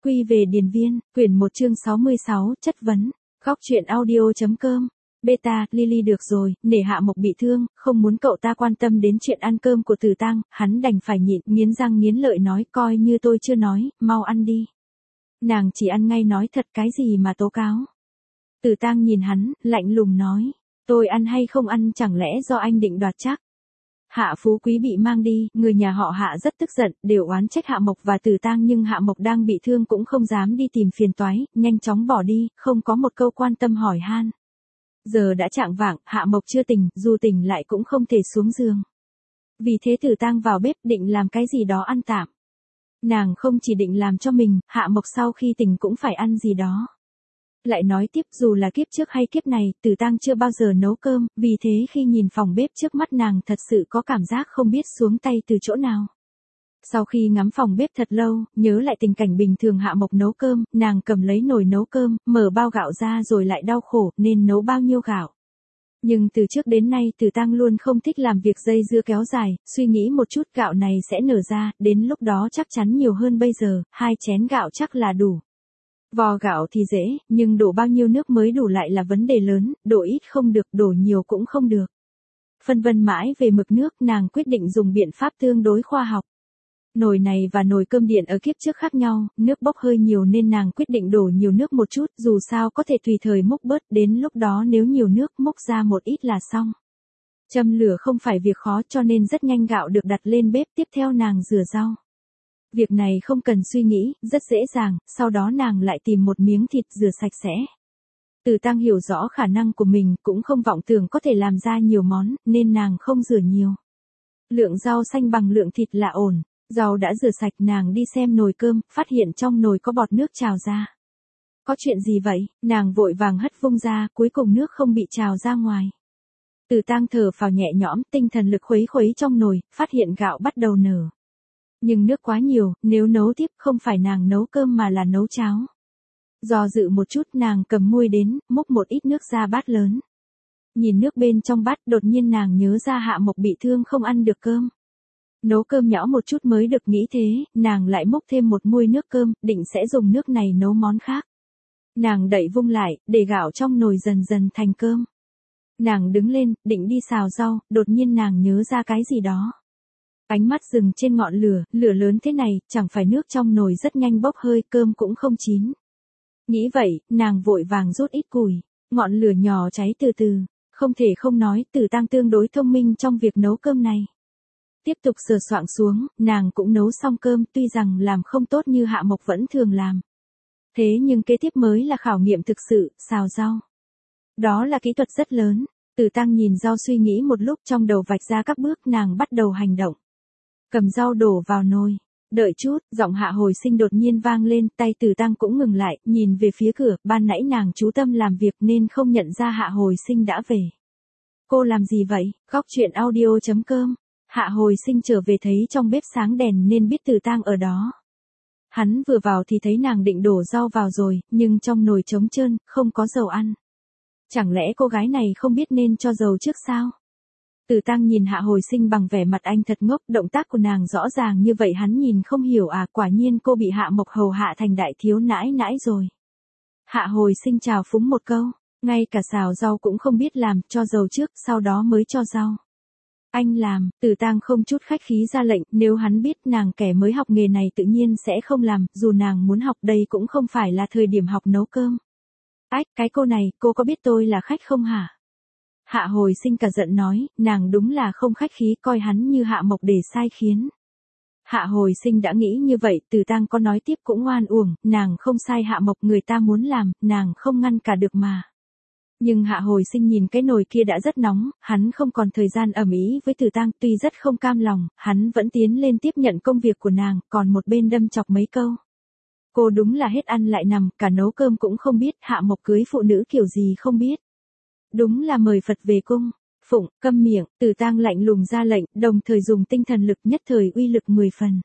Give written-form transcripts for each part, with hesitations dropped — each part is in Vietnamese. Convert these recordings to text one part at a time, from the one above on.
Quy về điền viên, quyển 1 chương 66, chất vấn. Góc truyện audio.com. Beta, Lily được rồi, nể Hạ Mộc bị thương, không muốn cậu ta quan tâm đến chuyện ăn cơm của Từ Tăng, hắn đành phải nhịn, nghiến răng nghiến lợi nói, coi như tôi chưa nói, mau ăn đi. Nàng chỉ ăn ngay nói thật, cái gì mà tố cáo. Từ Tăng nhìn hắn, lạnh lùng nói, tôi ăn hay không ăn chẳng lẽ do anh định đoạt chắc. Hạ Phú Quý bị mang đi, người nhà họ Hạ rất tức giận, đều oán trách Hạ Mộc và Từ Tăng, nhưng Hạ Mộc đang bị thương cũng không dám đi tìm phiền toái, nhanh chóng bỏ đi, không có một câu quan tâm hỏi han. Giờ đã chạng vạng, Hạ Mộc chưa tỉnh, dù tỉnh lại cũng không thể xuống giường. Vì thế Từ Tăng vào bếp định làm cái gì đó ăn tạm. Nàng không chỉ định làm cho mình, Hạ Mộc sau khi tỉnh cũng phải ăn gì đó. Lại nói tiếp, dù là kiếp trước hay kiếp này, Từ Tăng chưa bao giờ nấu cơm, vì thế khi nhìn phòng bếp trước mắt nàng thật sự có cảm giác không biết xuống tay từ chỗ nào. Sau khi ngắm phòng bếp thật lâu, nhớ lại tình cảnh bình thường Hạ Mộc nấu cơm, nàng cầm lấy nồi nấu cơm, mở bao gạo ra rồi lại đau khổ, nên nấu bao nhiêu gạo. Nhưng từ trước đến nay Từ Tăng luôn không thích làm việc dây dưa kéo dài, suy nghĩ một chút gạo này sẽ nở ra, đến lúc đó chắc chắn nhiều hơn bây giờ, 2 chén gạo chắc là đủ. Vò gạo thì dễ, nhưng đổ bao nhiêu nước mới đủ lại là vấn đề lớn, đổ ít không được, đổ nhiều cũng không được. Phân vân mãi về mực nước, nàng quyết định dùng biện pháp tương đối khoa học. Nồi này và nồi cơm điện ở kiếp trước khác nhau, nước bốc hơi nhiều nên nàng quyết định đổ nhiều nước một chút, dù sao có thể tùy thời múc bớt, đến lúc đó nếu nhiều nước múc ra một ít là xong. Châm lửa không phải việc khó cho nên rất nhanh gạo được đặt lên bếp, tiếp theo nàng rửa rau. Việc này không cần suy nghĩ, rất dễ dàng, sau đó nàng lại tìm một miếng thịt rửa sạch sẽ. Từ Tăng hiểu rõ khả năng của mình, cũng không vọng tưởng có thể làm ra nhiều món, nên nàng không rửa nhiều. Lượng rau xanh bằng lượng thịt là ổn, rau đã rửa sạch, nàng đi xem nồi cơm, phát hiện trong nồi có bọt nước trào ra. Có chuyện gì vậy? Nàng vội vàng hất vung ra, cuối cùng nước không bị trào ra ngoài. Từ Tăng thở phào nhẹ nhõm, tinh thần lực khuấy khuấy trong nồi, phát hiện gạo bắt đầu nở. Nhưng nước quá nhiều, nếu nấu tiếp không phải nàng nấu cơm mà là nấu cháo. Do dự một chút nàng cầm muôi đến, múc một ít nước ra bát lớn. Nhìn nước bên trong bát, đột nhiên nàng nhớ ra Hạ Mộc bị thương không ăn được cơm. Nấu cơm nhỏ một chút mới được, nghĩ thế, nàng lại múc thêm một muôi nước cơm, định sẽ dùng nước này nấu món khác. Nàng đậy vung lại, để gạo trong nồi dần dần thành cơm. Nàng đứng lên, định đi xào rau, đột nhiên nàng nhớ ra cái gì đó. Ánh mắt dừng trên ngọn lửa, lửa lớn thế này, chẳng phải nước trong nồi rất nhanh bốc hơi, cơm cũng không chín. Nghĩ vậy, nàng vội vàng rút ít củi, ngọn lửa nhỏ cháy từ từ, không thể không nói, Từ Tăng tương đối thông minh trong việc nấu cơm này. Tiếp tục sờ soạng xuống, nàng cũng nấu xong cơm, tuy rằng làm không tốt như Hạ Mộc vẫn thường làm. Thế nhưng kế tiếp mới là khảo nghiệm thực sự, xào rau. Đó là kỹ thuật rất lớn. Từ Tăng nhìn rau suy nghĩ một lúc, trong đầu vạch ra các bước, nàng bắt đầu hành động. Cầm rau đổ vào nồi. Đợi chút, giọng Hạ Hồi Sinh đột nhiên vang lên, tay Từ Tăng cũng ngừng lại, nhìn về phía cửa, ban nãy nàng chú tâm làm việc nên không nhận ra Hạ Hồi Sinh đã về. Cô làm gì vậy? Góc truyện audio.com. Hạ Hồi Sinh trở về thấy trong bếp sáng đèn nên biết Từ Tăng ở đó. Hắn vừa vào thì thấy nàng định đổ rau vào rồi, nhưng trong nồi trống trơn, không có dầu ăn. Chẳng lẽ cô gái này không biết nên cho dầu trước sao? Từ Tăng nhìn Hạ Hồi Sinh bằng vẻ mặt anh thật ngốc, động tác của nàng rõ ràng như vậy hắn nhìn không hiểu à, quả nhiên cô bị Hạ Mộc hầu hạ thành đại thiếu nãi nãi rồi. Hạ Hồi Sinh chào phúng một câu, ngay cả xào rau cũng không biết làm, cho dầu trước, sau đó mới cho rau. Anh làm, Từ Tăng không chút khách khí ra lệnh, nếu hắn biết nàng kẻ mới học nghề này tự nhiên sẽ không làm, dù nàng muốn học đây cũng không phải là thời điểm học nấu cơm. Ách, cái cô này, cô có biết tôi là khách không hả? Hạ Hồi Sinh cả giận nói, nàng đúng là không khách khí, coi hắn như Hạ Mộc để sai khiến. Hạ Hồi Sinh đã nghĩ như vậy, Từ Tăng có nói tiếp cũng oan uổng, nàng không sai Hạ Mộc, người ta muốn làm, nàng không ngăn cả được mà. Nhưng Hạ Hồi Sinh nhìn cái nồi kia đã rất nóng, hắn không còn thời gian ầm ĩ với Từ Tăng, tuy rất không cam lòng, hắn vẫn tiến lên tiếp nhận công việc của nàng, còn một bên đâm chọc mấy câu. Cô đúng là hết ăn lại nằm, cả nấu cơm cũng không biết, Hạ Mộc cưới phụ nữ kiểu gì không biết. Đúng là mời Phật về cung. Phụng, câm miệng, Từ Tăng lạnh lùng ra lệnh, đồng thời dùng tinh thần lực, nhất thời uy lực 10 phần.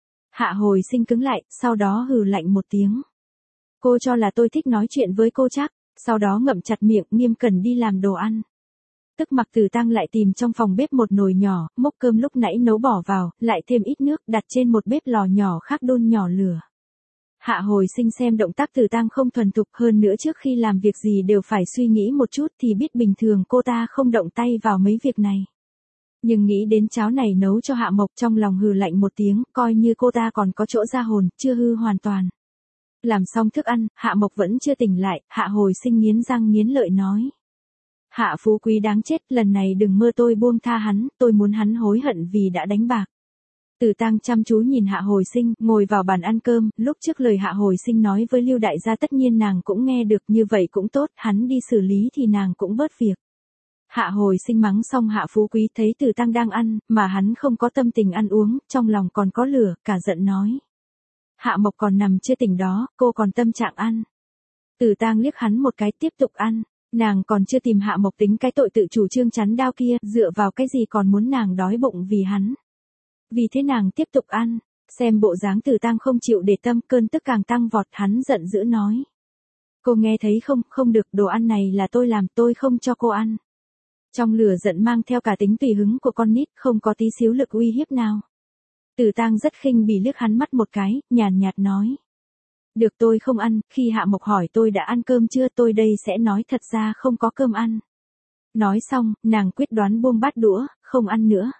Hạ Hồi Sinh cứng lại, sau đó hừ lạnh một tiếng. Cô cho là tôi thích nói chuyện với cô chắc, sau đó ngậm chặt miệng, nghiêm cẩn đi làm đồ ăn. Tức mặc Từ Tăng lại tìm trong phòng bếp một nồi nhỏ, múc cơm lúc nãy nấu bỏ vào, lại thêm ít nước, đặt trên một bếp lò nhỏ khác đun nhỏ lửa. Hạ Hồi Sinh xem động tác Từ Tang không thuần thục, hơn nữa trước khi làm việc gì đều phải suy nghĩ một chút thì biết bình thường cô ta không động tay vào mấy việc này. Nhưng nghĩ đến cháo này nấu cho Hạ Mộc, trong lòng hừ lạnh một tiếng, coi như cô ta còn có chỗ ra hồn, chưa hư hoàn toàn. Làm xong thức ăn, Hạ Mộc vẫn chưa tỉnh lại, Hạ Hồi Sinh nghiến răng nghiến lợi nói. Hạ Phú Quý đáng chết, lần này đừng mơ tôi buông tha hắn, tôi muốn hắn hối hận vì đã đánh bạc. Từ Tang chăm chú nhìn Hạ Hồi Sinh, ngồi vào bàn ăn cơm, lúc trước lời Hạ Hồi Sinh nói với Lưu đại gia tất nhiên nàng cũng nghe được, như vậy cũng tốt, hắn đi xử lý thì nàng cũng bớt việc. Hạ Hồi Sinh mắng xong Hạ Phú Quý thấy Từ Tang đang ăn, mà hắn không có tâm tình ăn uống, trong lòng còn có lửa, cả giận nói. Hạ Mộc còn nằm chưa tỉnh đó, cô còn tâm trạng ăn. Từ Tang liếc hắn một cái tiếp tục ăn, nàng còn chưa tìm Hạ Mộc tính cái tội tự chủ trương chắn đao kia, dựa vào cái gì còn muốn nàng đói bụng vì hắn. Vì thế nàng tiếp tục ăn, xem bộ dáng Từ Tang không chịu để tâm, cơn tức càng tăng vọt, hắn giận dữ nói. Cô nghe thấy không, không được, đồ ăn này là tôi làm, tôi không cho cô ăn. Trong lửa giận mang theo cả tính tùy hứng của con nít, không có tí xíu lực uy hiếp nào. Từ Tang rất khinh bỉ liếc hắn mắt một cái, nhàn nhạt nói. Được, tôi không ăn, khi Hạ Mộc hỏi tôi đã ăn cơm chưa, tôi đây sẽ nói thật ra không có cơm ăn. Nói xong, nàng quyết đoán buông bát đũa, không ăn nữa.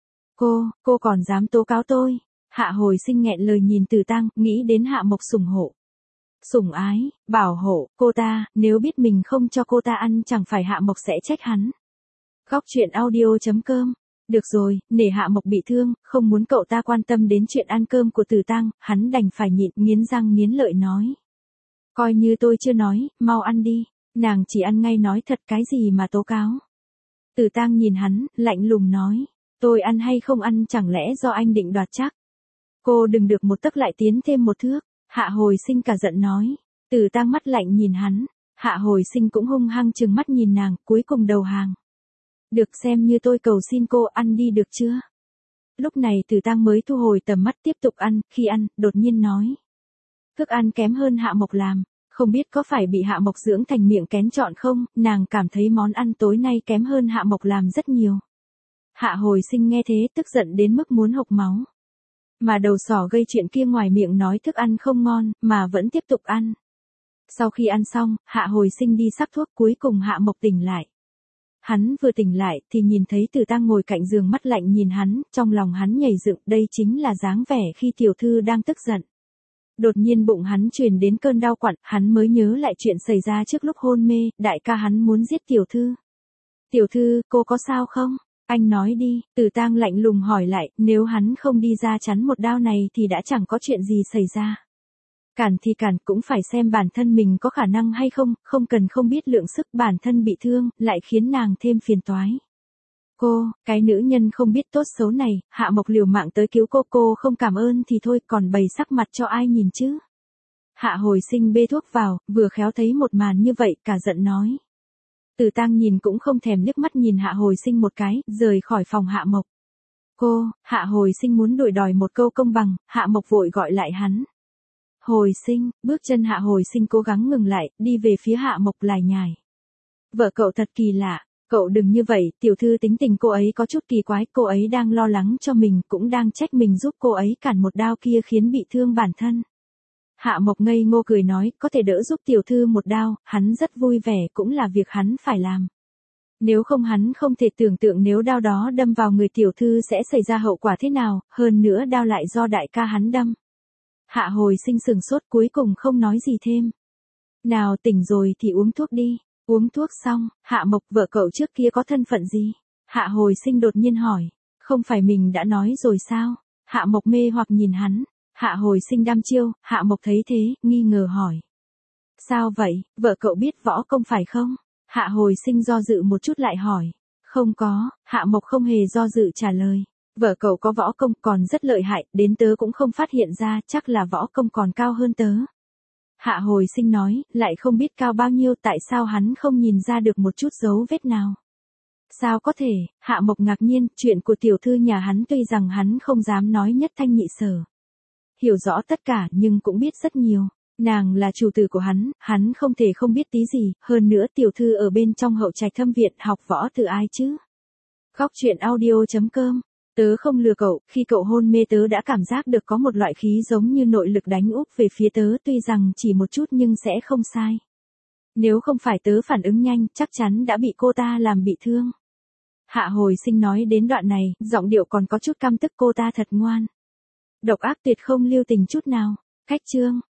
Cô còn dám tố cáo tôi. Hạ Hồi Sinh nghẹn lời nhìn Từ Tang, nghĩ đến Hạ Mộc sủng hộ. Sủng ái, bảo hộ, cô ta, nếu biết mình không cho cô ta ăn chẳng phải Hạ Mộc sẽ trách hắn. Góc truyện audio.com. Được rồi, nể Hạ Mộc bị thương, không muốn cậu ta quan tâm đến chuyện ăn cơm của Từ Tang, hắn đành phải nhịn, nghiến răng nghiến lợi nói. Coi như tôi chưa nói, mau ăn đi, nàng chỉ ăn ngay nói thật, cái gì mà tố cáo. Từ Tang nhìn hắn, lạnh lùng nói. Tôi ăn hay không ăn chẳng lẽ do anh định đoạt chắc. Cô đừng được một tấc lại tiến thêm một thước. Hạ Hồi Sinh cả giận nói. Từ Tang mắt lạnh nhìn hắn. Hạ Hồi Sinh cũng hung hăng trừng mắt nhìn nàng, cuối cùng đầu hàng. Được, xem như tôi cầu xin cô, ăn đi được chưa? Lúc này Từ Tang mới thu hồi tầm mắt tiếp tục ăn, khi ăn, đột nhiên nói. Thức ăn kém hơn Hạ Mộc làm, không biết có phải bị Hạ Mộc dưỡng thành miệng kén chọn không, nàng cảm thấy món ăn tối nay kém hơn Hạ Mộc làm rất nhiều. Hạ Hồi Sinh nghe thế tức giận đến mức muốn hộc máu. Mà đầu sỏ gây chuyện kia ngoài miệng nói thức ăn không ngon, mà vẫn tiếp tục ăn. Sau khi ăn xong, Hạ Hồi Sinh đi sắc thuốc, cuối cùng Hạ Mộc tỉnh lại. Hắn vừa tỉnh lại thì nhìn thấy Từ Tang ngồi cạnh giường mắt lạnh nhìn hắn, trong lòng hắn nhảy dựng, đây chính là dáng vẻ khi tiểu thư đang tức giận. Đột nhiên bụng hắn truyền đến cơn đau quặn, hắn mới nhớ lại chuyện xảy ra trước lúc hôn mê, đại ca hắn muốn giết tiểu thư. Tiểu thư, cô có sao không? Anh nói đi, Từ Tang lạnh lùng hỏi lại, nếu hắn không đi ra chắn một đao này thì đã chẳng có chuyện gì xảy ra. Cản thì cản, cũng phải xem bản thân mình có khả năng hay không, không cần không biết lượng sức, bản thân bị thương, lại khiến nàng thêm phiền toái. Cái nữ nhân không biết tốt xấu này, Hạ Mộc liều mạng tới cứu cô không cảm ơn thì thôi, còn bày sắc mặt cho ai nhìn chứ. Hạ Hồi Sinh bê thuốc vào, vừa khéo thấy một màn như vậy, cả giận nói. Từ Tang nhìn cũng không thèm liếc mắt nhìn Hạ Hồi Sinh một cái, rời khỏi phòng Hạ Mộc. Hạ Hồi Sinh muốn đòi một câu công bằng, Hạ Mộc vội gọi lại hắn. Hồi Sinh, bước chân Hạ Hồi Sinh cố gắng ngừng lại, đi về phía Hạ Mộc lải nhải. Vợ cậu thật kỳ lạ, cậu đừng như vậy, tiểu thư tính tình cô ấy có chút kỳ quái, cô ấy đang lo lắng cho mình, cũng đang trách mình giúp cô ấy cản một đao kia khiến bị thương bản thân. Hạ Mộc ngây ngô cười nói, có thể đỡ giúp tiểu thư một đao, hắn rất vui vẻ, cũng là việc hắn phải làm. Nếu không hắn không thể tưởng tượng nếu đao đó đâm vào người tiểu thư sẽ xảy ra hậu quả thế nào, hơn nữa đao lại do đại ca hắn đâm. Hạ Hồi Sinh sừng sốt, cuối cùng không nói gì thêm. Nào tỉnh rồi thì uống thuốc đi. Uống thuốc xong, Hạ Mộc, vợ cậu trước kia có thân phận gì? Hạ Hồi Sinh đột nhiên hỏi. Không phải mình đã nói rồi sao? Hạ Mộc mê hoặc nhìn hắn. Hạ Hồi Sinh đăm chiêu, Hạ Mộc thấy thế, nghi ngờ hỏi. Sao vậy, vợ cậu biết võ công phải không? Hạ Hồi Sinh do dự một chút lại hỏi. Không có, Hạ Mộc không hề do dự trả lời. Vợ cậu có võ công còn rất lợi hại, đến tớ cũng không phát hiện ra, chắc là võ công còn cao hơn tớ. Hạ Hồi Sinh nói, lại không biết cao bao nhiêu, tại sao hắn không nhìn ra được một chút dấu vết nào. Sao có thể, Hạ Mộc ngạc nhiên, chuyện của tiểu thư nhà hắn tuy rằng hắn không dám nói nhất thanh nhị sở. Hiểu rõ tất cả nhưng cũng biết rất nhiều. Nàng là chủ tử của hắn không thể không biết tí gì, hơn nữa tiểu thư ở bên trong hậu trạch thâm viện học võ từ ai chứ. Góc truyện audio.com Tớ không lừa cậu, khi cậu hôn mê tớ đã cảm giác được có một loại khí giống như nội lực đánh úp về phía tớ, tuy rằng chỉ một chút nhưng sẽ không sai. Nếu không phải tớ phản ứng nhanh, chắc chắn đã bị cô ta làm bị thương. Hạ Hồi Sinh nói đến đoạn này, giọng điệu còn có chút căm tức, cô ta thật ngoan. Độc ác tuyệt không lưu tình chút nào. Cách chương